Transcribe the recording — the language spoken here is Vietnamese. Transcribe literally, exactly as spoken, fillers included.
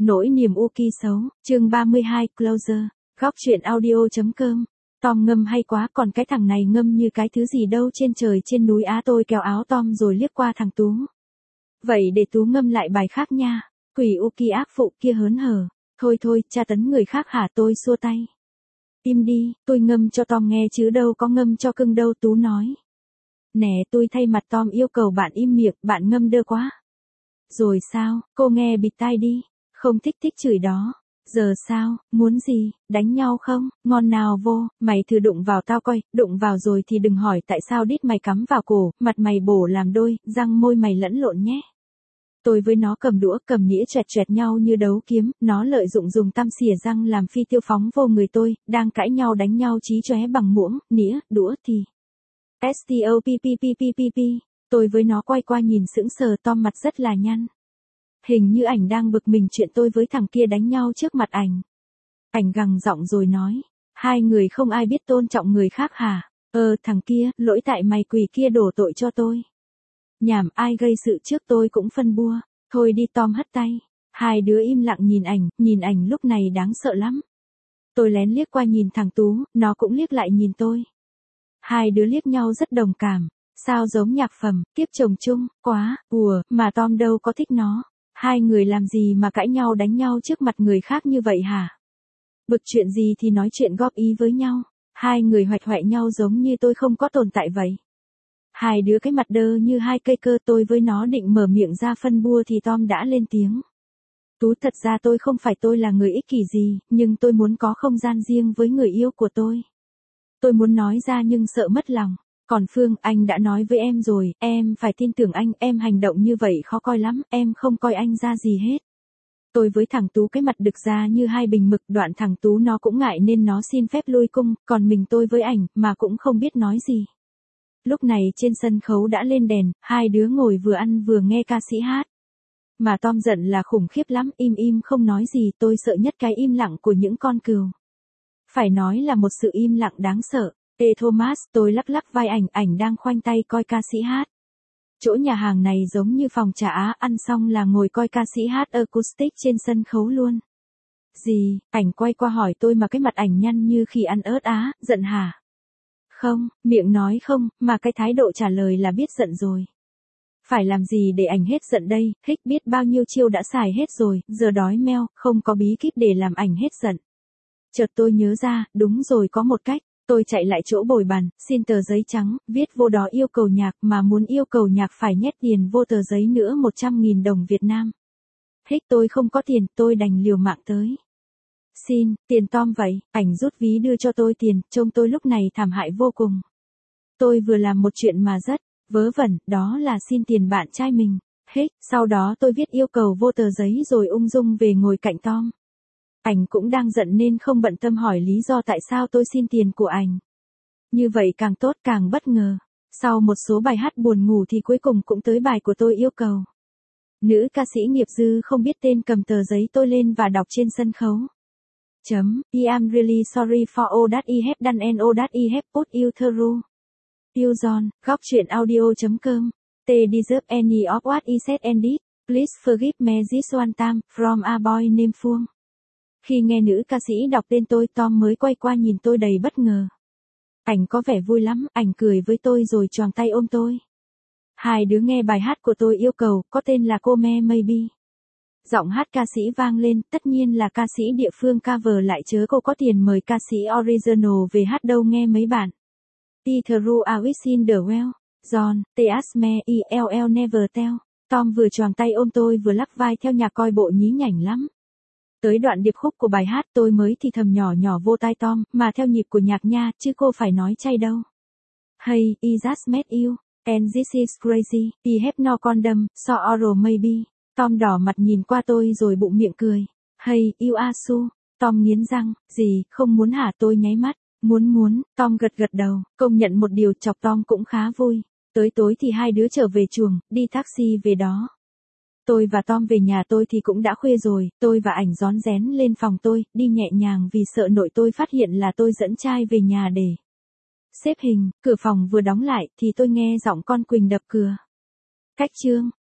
Nỗi niềm Uki xấu, chương ba mươi hai, Closer, góc truyện audio.com. Tom ngâm hay quá, còn cái thằng này ngâm như cái thứ gì đâu trên trời trên núi á. Tôi kéo áo Tom rồi liếc qua thằng Tú. Vậy để Tú ngâm lại bài khác nha. Quỷ Uki ác phụ kia hớn hở. Thôi thôi, tra tấn người khác hả? Tôi xua tay. Im đi, tôi ngâm cho Tom nghe chứ đâu có ngâm cho cưng đâu. Tú nói. Nè, tôi thay mặt Tom yêu cầu bạn im miệng, bạn ngâm đơ quá. Rồi sao, cô nghe bịt tai đi. Không thích thích chửi đó. Giờ sao, muốn gì, đánh nhau không, ngon nào vô, mày thử đụng vào tao coi, đụng vào rồi thì đừng hỏi tại sao đít mày cắm vào cổ, mặt mày bổ làm đôi, răng môi mày lẫn lộn nhé. Tôi với nó cầm đũa cầm nĩa choẹt choẹt nhau như đấu kiếm, nó lợi dụng dùng tăm xỉa răng làm phi tiêu phóng vô người tôi, đang cãi nhau đánh nhau chí chóe bằng muỗng, nĩa, đũa thì. Stop. Tôi với nó quay qua nhìn sững sờ. Tom mặt rất là nhăn. Hình như ảnh đang bực mình chuyện tôi với thằng kia đánh nhau trước mặt ảnh. Ảnh gằn giọng rồi nói, hai người không ai biết tôn trọng người khác hả? Ờ thằng kia, lỗi tại mày quỷ kia đổ tội cho tôi. Nhảm, ai gây sự trước tôi cũng phân bua. Thôi đi. Tom hất tay. Hai đứa im lặng nhìn ảnh, nhìn ảnh lúc này đáng sợ lắm. Tôi lén liếc qua nhìn thằng Tú, nó cũng liếc lại nhìn tôi. Hai đứa liếc nhau rất đồng cảm. Sao giống nhạc phẩm, tiếp chồng chung, quá, ùa, mà Tom đâu có thích nó. Hai người làm gì mà cãi nhau đánh nhau trước mặt người khác như vậy hả? Bực chuyện gì thì nói chuyện góp ý với nhau. Hai người hoạch hoẹ nhau giống như tôi không có tồn tại vậy. Hai đứa cái mặt đơ như hai cây cơ. Tôi với nó định mở miệng ra phân bua thì Tom đã lên tiếng. Tú, thật ra tôi không phải tôi là người ích kỷ gì, nhưng tôi muốn có không gian riêng với người yêu của tôi. Tôi muốn nói ra nhưng sợ mất lòng. Còn Phương, anh đã nói với em rồi, em phải tin tưởng anh, em hành động như vậy khó coi lắm, em không coi anh ra gì hết. Tôi với thằng Tú cái mặt đực ra như hai bình mực. Đoạn thằng Tú nó cũng ngại nên nó xin phép lui cung, còn mình tôi với ảnh mà cũng không biết nói gì. Lúc này trên sân khấu đã lên đèn, hai đứa ngồi vừa ăn vừa nghe ca sĩ hát. Mà Tom giận là khủng khiếp lắm, im im không nói gì. Tôi sợ nhất cái im lặng của những con cừu. Phải nói là một sự im lặng đáng sợ. Ê Thomas, tôi lắc lắc vai ảnh, ảnh đang khoanh tay coi ca sĩ hát. Chỗ nhà hàng này giống như phòng trà Á, ăn xong là ngồi coi ca sĩ hát acoustic trên sân khấu luôn. Gì, ảnh quay qua hỏi tôi mà cái mặt ảnh nhăn như khi ăn ớt á, giận hả? Không, miệng nói không, mà cái thái độ trả lời là biết giận rồi. Phải làm gì để ảnh hết giận đây, hích biết bao nhiêu chiêu đã xài hết rồi, giờ đói meo, không có bí kíp để làm ảnh hết giận. Chợt tôi nhớ ra, đúng rồi, có một cách. Tôi chạy lại chỗ bồi bàn, xin tờ giấy trắng, viết vô đó yêu cầu nhạc, mà muốn yêu cầu nhạc phải nhét tiền vô tờ giấy nữa một trăm nghìn đồng Việt Nam. Hích tôi không có tiền, tôi đành liều mạng tới. Xin, tiền Tom vậy, ảnh rút ví đưa cho tôi tiền, trông tôi lúc này thảm hại vô cùng. Tôi vừa làm một chuyện mà rất, vớ vẩn, đó là xin tiền bạn trai mình. Hích, sau đó tôi viết yêu cầu vô tờ giấy rồi ung dung về ngồi cạnh Tom. Ảnh cũng đang giận nên không bận tâm hỏi lý do tại sao tôi xin tiền của ảnh. Như vậy càng tốt, càng bất ngờ. Sau một số bài hát buồn ngủ thì cuối cùng cũng tới bài của tôi yêu cầu. Nữ ca sĩ nghiệp dư không biết tên cầm tờ giấy tôi lên và đọc trên sân khấu. Chấm, I am really sorry for all that I have done and all that I have put you through. Yêu John, góc truyện audio.com. They deserve any of what I said and did. Please forgive me this one time, from a boy named Phương. Khi nghe nữ ca sĩ đọc tên tôi, Tom mới quay qua nhìn tôi đầy bất ngờ. Ảnh có vẻ vui lắm, ảnh cười với tôi rồi choàng tay ôm tôi. Hai đứa nghe bài hát của tôi yêu cầu, có tên là Cô Me Maybe. Giọng hát ca sĩ vang lên, tất nhiên là ca sĩ địa phương cover lại chớ cô có tiền mời ca sĩ original về hát đâu nghe mấy bạn. T through a wish in the well, John, T ask me, I L L never tell. Tom vừa choàng tay ôm tôi vừa lắc vai theo nhạc coi bộ nhí nhảnh lắm. Tới đoạn điệp khúc của bài hát tôi mới thì thầm nhỏ nhỏ vô tai Tom, mà theo nhịp của nhạc nha, chứ cô phải nói chay đâu. Hey, I just met you, and this is crazy, I have no condom, so oral maybe. Tom đỏ mặt nhìn qua tôi rồi bụng miệng cười. Hey, you are so. Tom nghiến răng, gì, không muốn hả? Tôi nháy mắt, muốn muốn, Tom gật gật đầu, công nhận một điều chọc Tom cũng khá vui. Tới tối thì hai đứa trở về chuồng, đi taxi về đó. Tôi và Tom về nhà tôi thì cũng đã khuya rồi, tôi và ảnh rón rén lên phòng tôi, đi nhẹ nhàng vì sợ nội tôi phát hiện là tôi dẫn trai về nhà để xếp hình. Cửa phòng vừa đóng lại thì tôi nghe giọng con Quỳnh đập cửa. Cách chương.